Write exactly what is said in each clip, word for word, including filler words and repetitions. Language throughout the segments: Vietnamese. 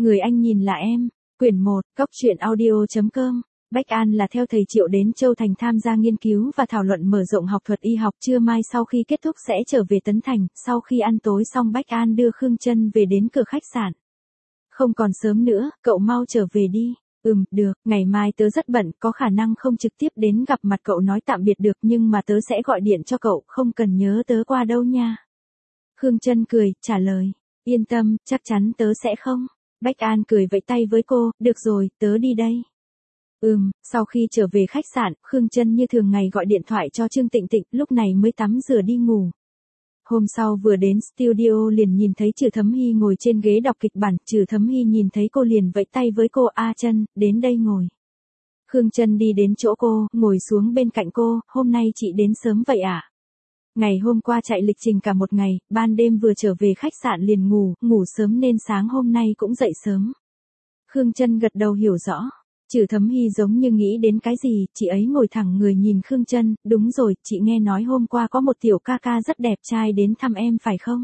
Người anh nhìn là em. Quyển một, Cóc truyện audio chấm com. Bách An là theo thầy Triệu đến Châu Thành tham gia nghiên cứu và thảo luận mở rộng học thuật y học, trưa mai sau khi kết thúc sẽ trở về Tấn Thành. Sau khi ăn tối xong Bách An đưa Khương Trân về đến cửa khách sạn. Không còn sớm nữa, cậu mau trở về đi. Ừm, được, ngày mai tớ rất bận, có khả năng không trực tiếp đến gặp mặt cậu nói tạm biệt được, nhưng mà tớ sẽ gọi điện cho cậu, không cần nhớ tớ qua đâu nha. Khương Trân cười, trả lời. Yên tâm, chắc chắn tớ sẽ không. Bách An cười vẫy tay với cô, được rồi, tớ đi đây. Ừm, sau khi trở về khách sạn, Khương Trân như thường ngày gọi điện thoại cho Trương Tịnh Tịnh, lúc này mới tắm rửa đi ngủ. Hôm sau vừa đến studio liền nhìn thấy Trừ Thấm Hy ngồi trên ghế đọc kịch bản, Trừ Thấm Hy nhìn thấy cô liền vẫy tay với cô, A Trân, đến đây ngồi. Khương Trân đi đến chỗ cô, ngồi xuống bên cạnh cô, hôm nay chị đến sớm vậy à? Ngày hôm qua chạy lịch trình cả một ngày, ban đêm vừa trở về khách sạn liền ngủ, ngủ sớm nên sáng hôm nay cũng dậy sớm. Khương Trân gật đầu hiểu rõ. Trừ Thấm Hy giống như nghĩ đến cái gì, chị ấy ngồi thẳng người nhìn Khương Trân, đúng rồi, chị nghe nói hôm qua có một tiểu ca ca rất đẹp trai đến thăm em phải không?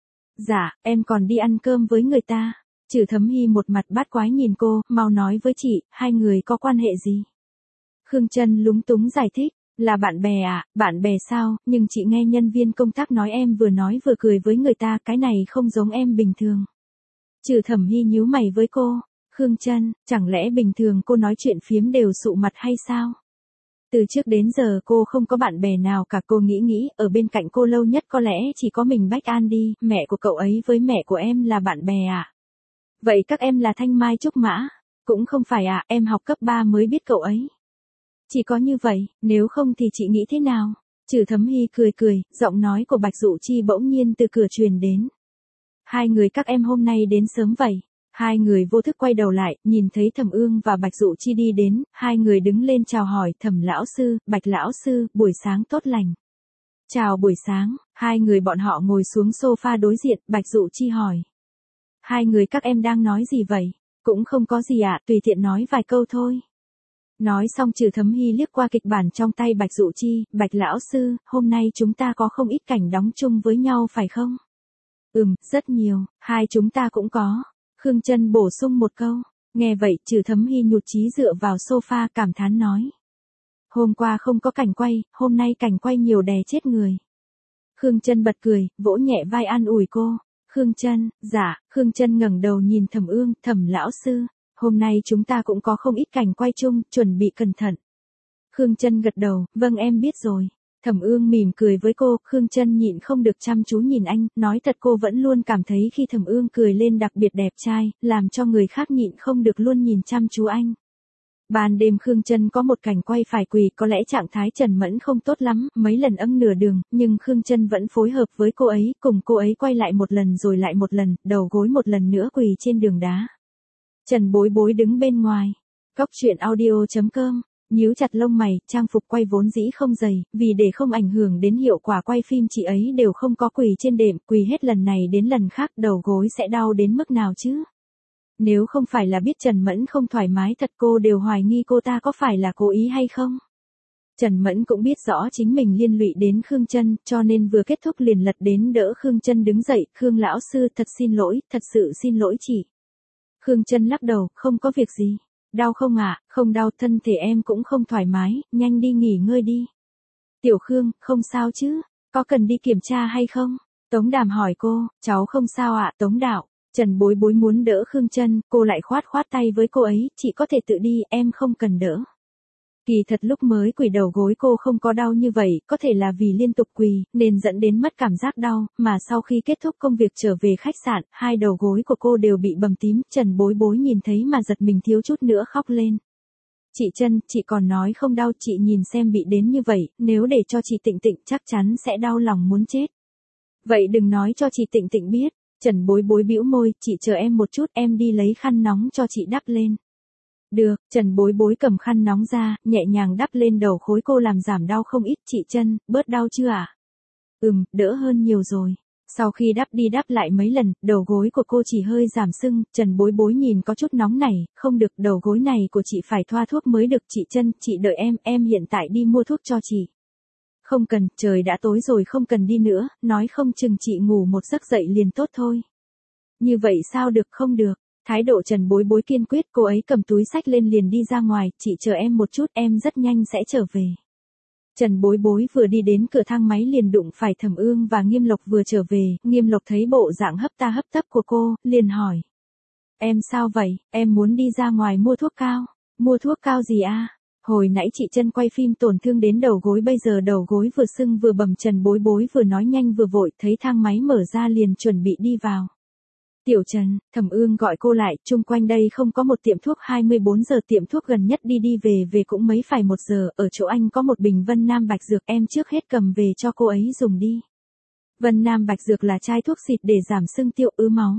Dạ, em còn đi ăn cơm với người ta. Trừ Thấm Hy một mặt bát quái nhìn cô, mau nói với chị, hai người có quan hệ gì? Khương Trân lúng túng giải thích, là bạn bè à, bạn bè sao, nhưng chị nghe nhân viên công tác nói em vừa nói vừa cười với người ta, cái này không giống em bình thường. Trừ Thấm Hy nhíu mày với cô. Khương Trân, chẳng lẽ bình thường cô nói chuyện phiếm đều sụ mặt hay sao? Từ trước đến giờ cô không có bạn bè nào cả, cô nghĩ nghĩ, ở bên cạnh cô lâu nhất có lẽ chỉ có mình Bách An đi, mẹ của cậu ấy với mẹ của em là bạn bè à? Vậy các em là Thanh Mai Trúc Mã? Cũng không phải à, em học cấp ba mới biết cậu ấy. Chỉ có như vậy, nếu không thì chị nghĩ thế nào? Trừ Thấm Hy cười cười, giọng nói của Bạch Dụ Chi bỗng nhiên từ cửa truyền đến. Hai người các em hôm nay đến sớm vậy. Hai người vô thức quay đầu lại, nhìn thấy Thẩm Ương và Bạch Dụ Chi đi đến, hai người đứng lên chào hỏi, Thẩm lão sư, Bạch lão sư, buổi sáng tốt lành. Chào buổi sáng, hai người bọn họ ngồi xuống sofa đối diện, Bạch Dụ Chi hỏi. Hai người các em đang nói gì vậy? Cũng không có gì ạ, tùy tiện nói vài câu thôi. Nói xong Trừ Thấm Hy liếc qua kịch bản trong tay Bạch Dụ Chi, Bạch lão sư, hôm nay chúng ta có không ít cảnh đóng chung với nhau phải không? Ừm, rất nhiều, hai chúng ta cũng có. Khương Trân bổ sung một câu. Nghe vậy Trừ Thấm Hy nhụt chí dựa vào sofa cảm thán nói. Hôm qua không có cảnh quay, hôm nay cảnh quay nhiều đè chết người. Khương Trân bật cười, vỗ nhẹ vai an ủi cô. Khương Trân, dạ, Khương Trân ngẩng đầu nhìn Thẩm Ương, Thẩm lão sư, hôm nay chúng ta cũng có không ít cảnh quay chung, chuẩn bị cẩn thận. Khương Trân gật đầu, vâng em biết rồi. Thẩm Ương mỉm cười với cô, Khương Trân nhịn không được chăm chú nhìn anh, nói thật cô vẫn luôn cảm thấy khi Thẩm Ương cười lên đặc biệt đẹp trai, làm cho người khác nhịn không được luôn nhìn chăm chú anh. Ban đêm Khương Trân có một cảnh quay phải quỳ, có lẽ trạng thái Trần Mẫn không tốt lắm, mấy lần âm nửa đường, nhưng Khương Trân vẫn phối hợp với cô ấy, cùng cô ấy quay lại một lần rồi lại một lần, đầu gối một lần nữa quỳ trên đường đá. Trần Bối Bối đứng bên ngoài. Cóc truyện audio chấm com. Nhíu chặt lông mày, trang phục quay vốn dĩ không dày, vì để không ảnh hưởng đến hiệu quả quay phim chị ấy đều không có quỳ trên đệm, quỳ hết lần này đến lần khác đầu gối sẽ đau đến mức nào chứ? Nếu không phải là biết Trần Mẫn không thoải mái thật cô đều hoài nghi cô ta có phải là cố ý hay không? Trần Mẫn cũng biết rõ chính mình liên lụy đến Khương Trân, cho nên vừa kết thúc liền lật đến đỡ Khương Trân đứng dậy, Khương lão sư thật xin lỗi, thật sự xin lỗi chị. Khương Trân lắc đầu, không có việc gì. Đau không ạ? À? Không đau, thân thể em cũng không thoải mái, nhanh đi nghỉ ngơi đi. Tiểu Khương, không sao chứ? Có cần đi kiểm tra hay không? Tống Đàm hỏi cô, cháu không sao ạ, à, Tống Đạo. Trần Bối Bối muốn đỡ Khương Trân, cô lại khoát khoát tay với cô ấy, chị có thể tự đi, em không cần đỡ. Kỳ thật lúc mới quỳ đầu gối cô không có đau như vậy, có thể là vì liên tục quỳ, nên dẫn đến mất cảm giác đau, mà sau khi kết thúc công việc trở về khách sạn, hai đầu gối của cô đều bị bầm tím, Trần Bối Bối nhìn thấy mà giật mình thiếu chút nữa khóc lên. Chị Trân, chị còn nói không đau, chị nhìn xem bị đến như vậy, nếu để cho chị Tịnh Tịnh chắc chắn sẽ đau lòng muốn chết. Vậy đừng nói cho chị Tịnh Tịnh biết. Trần Bối Bối bĩu môi, chị chờ em một chút, em đi lấy khăn nóng cho chị đắp lên. Được, Trần Bối Bối cầm khăn nóng ra, nhẹ nhàng đắp lên đầu khối cô làm giảm đau không ít, chị Trân, bớt đau chưa ạ? À? Ừm, đỡ hơn nhiều rồi. Sau khi đắp đi đắp lại mấy lần, đầu gối của cô chỉ hơi giảm sưng, Trần Bối Bối nhìn có chút nóng này, không được, đầu gối này của chị phải thoa thuốc mới được, chị Trân, chị đợi em, em hiện tại đi mua thuốc cho chị. Không cần, trời đã tối rồi không cần đi nữa, nói không chừng chị ngủ một giấc dậy liền tốt thôi. Như vậy sao được, không được. Thái độ Trần Bối Bối kiên quyết, cô ấy cầm túi xách lên liền đi ra ngoài, chị chờ em một chút, em rất nhanh sẽ trở về. Trần Bối Bối vừa đi đến cửa thang máy liền đụng phải Thẩm Ương và Nghiêm Lộc vừa trở về, Nghiêm Lộc thấy bộ dạng hấp ta hấp tấp của cô, liền hỏi. Em sao vậy, em muốn đi ra ngoài mua thuốc cao. Mua thuốc cao gì a? Hồi nãy chị Trân quay phim tổn thương đến đầu gối, bây giờ đầu gối vừa sưng vừa bầm. Trần Bối Bối vừa nói nhanh vừa vội, thấy thang máy mở ra liền chuẩn bị đi vào. Tiểu Trần, Thẩm Ương gọi cô lại, chung quanh đây không có một tiệm thuốc hai mươi bốn giờ, tiệm thuốc gần nhất đi đi về về cũng mấy phải một giờ, ở chỗ anh có một bình Vân Nam Bạch Dược, em trước hết cầm về cho cô ấy dùng đi. Vân Nam Bạch Dược là chai thuốc xịt để giảm sưng tiêu ứ máu.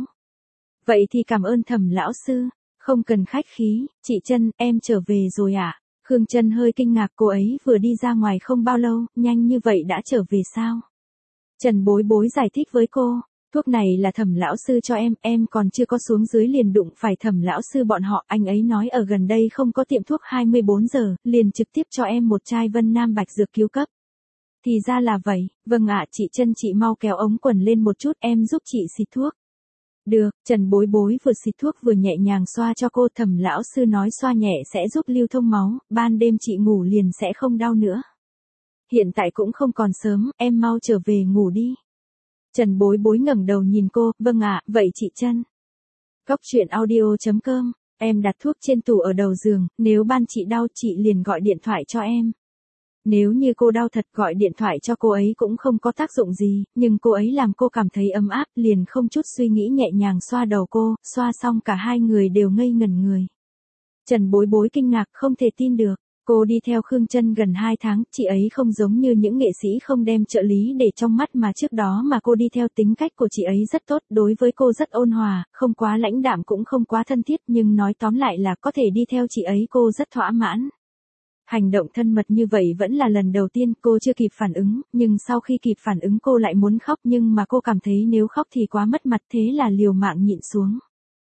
Vậy thì cảm ơn Thẩm lão sư, không cần khách khí, chị Trân, em trở về rồi ạ. À? Khương Trân hơi kinh ngạc, cô ấy vừa đi ra ngoài không bao lâu, nhanh như vậy đã trở về sao? Trần Bối Bối giải thích với cô. Thuốc này là Thẩm lão sư cho em, em còn chưa có xuống dưới liền đụng phải Thẩm lão sư bọn họ, anh ấy nói ở gần đây không có tiệm thuốc hai mươi bốn giờ, liền trực tiếp cho em một chai Vân Nam Bạch Dược cứu cấp. Thì ra là vậy, vâng ạ, chị Trân, chị mau kéo ống quần lên một chút, em giúp chị xịt thuốc. Được, Trần Bối Bối vừa xịt thuốc vừa nhẹ nhàng xoa cho cô. Thẩm lão sư nói xoa nhẹ sẽ giúp lưu thông máu, ban đêm chị ngủ liền sẽ không đau nữa. Hiện tại cũng không còn sớm, em mau trở về ngủ đi. Trần Bối Bối ngẩng đầu nhìn cô, vâng ạ, vậy chị Trân. Cóc truyện audio chấm com, em đặt thuốc trên tủ ở đầu giường, nếu ban chị đau chị liền gọi điện thoại cho em. Nếu như cô đau thật gọi điện thoại cho cô ấy cũng không có tác dụng gì, nhưng cô ấy làm cô cảm thấy ấm áp, liền không chút suy nghĩ nhẹ nhàng xoa đầu cô, xoa xong cả hai người đều ngây ngẩn người. Trần Bối Bối kinh ngạc không thể tin được. Cô đi theo Khương Trân gần hai tháng, chị ấy không giống như những nghệ sĩ không đem trợ lý để trong mắt mà trước đó mà cô đi theo, tính cách của chị ấy rất tốt, đối với cô rất ôn hòa, không quá lãnh đạm cũng không quá thân thiết, nhưng nói tóm lại là có thể đi theo chị ấy cô rất thỏa mãn. Hành động thân mật như vậy vẫn là lần đầu tiên, cô chưa kịp phản ứng, nhưng sau khi kịp phản ứng cô lại muốn khóc, nhưng mà cô cảm thấy nếu khóc thì quá mất mặt, thế là liều mạng nhịn xuống.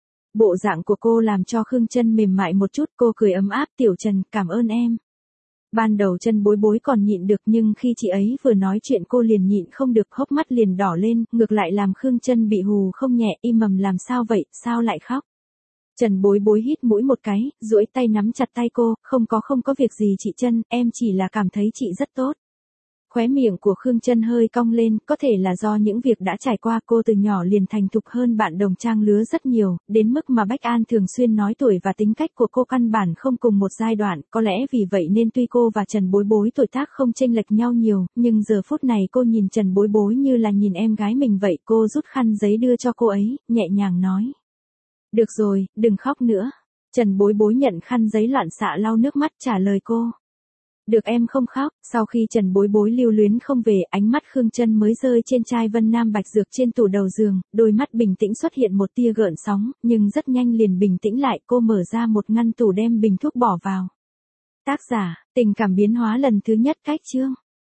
Bộ dạng của cô làm cho Khương Trân mềm mại một chút, cô cười ấm áp, Tiểu Trần, cảm ơn em. Ban đầu Trần Bối Bối còn nhịn được, nhưng khi chị ấy vừa nói chuyện cô liền nhịn không được, hốc mắt liền đỏ lên, ngược lại làm Khương Trân bị hù không nhẹ, im mầm làm sao vậy, sao lại khóc. Trần Bối Bối hít mũi một cái, duỗi tay nắm chặt tay cô, không có không có việc gì chị Trân, em chỉ là cảm thấy chị rất tốt. Khóe miệng của Khương Trân hơi cong lên, có thể là do những việc đã trải qua, cô từ nhỏ liền thành thục hơn bạn đồng trang lứa rất nhiều, đến mức mà Bách An thường xuyên nói tuổi và tính cách của cô căn bản không cùng một giai đoạn, có lẽ vì vậy nên tuy cô và Trần Bối Bối tuổi tác không chênh lệch nhau nhiều, nhưng giờ phút này cô nhìn Trần Bối Bối như là nhìn em gái mình vậy, cô rút khăn giấy đưa cho cô ấy, nhẹ nhàng nói. Được rồi, đừng khóc nữa. Trần Bối Bối nhận khăn giấy loạn xạ lau nước mắt trả lời cô. Được em không khóc. Sau khi Trần Bối Bối lưu luyến không về, ánh mắt Khương Trân mới rơi trên chai Vân Nam Bạch Dược trên tủ đầu giường, đôi mắt bình tĩnh xuất hiện một tia gợn sóng, nhưng rất nhanh liền bình tĩnh lại, cô mở ra một ngăn tủ đem bình thuốc bỏ vào. Tác giả, tình cảm biến hóa lần thứ nhất, cách chương.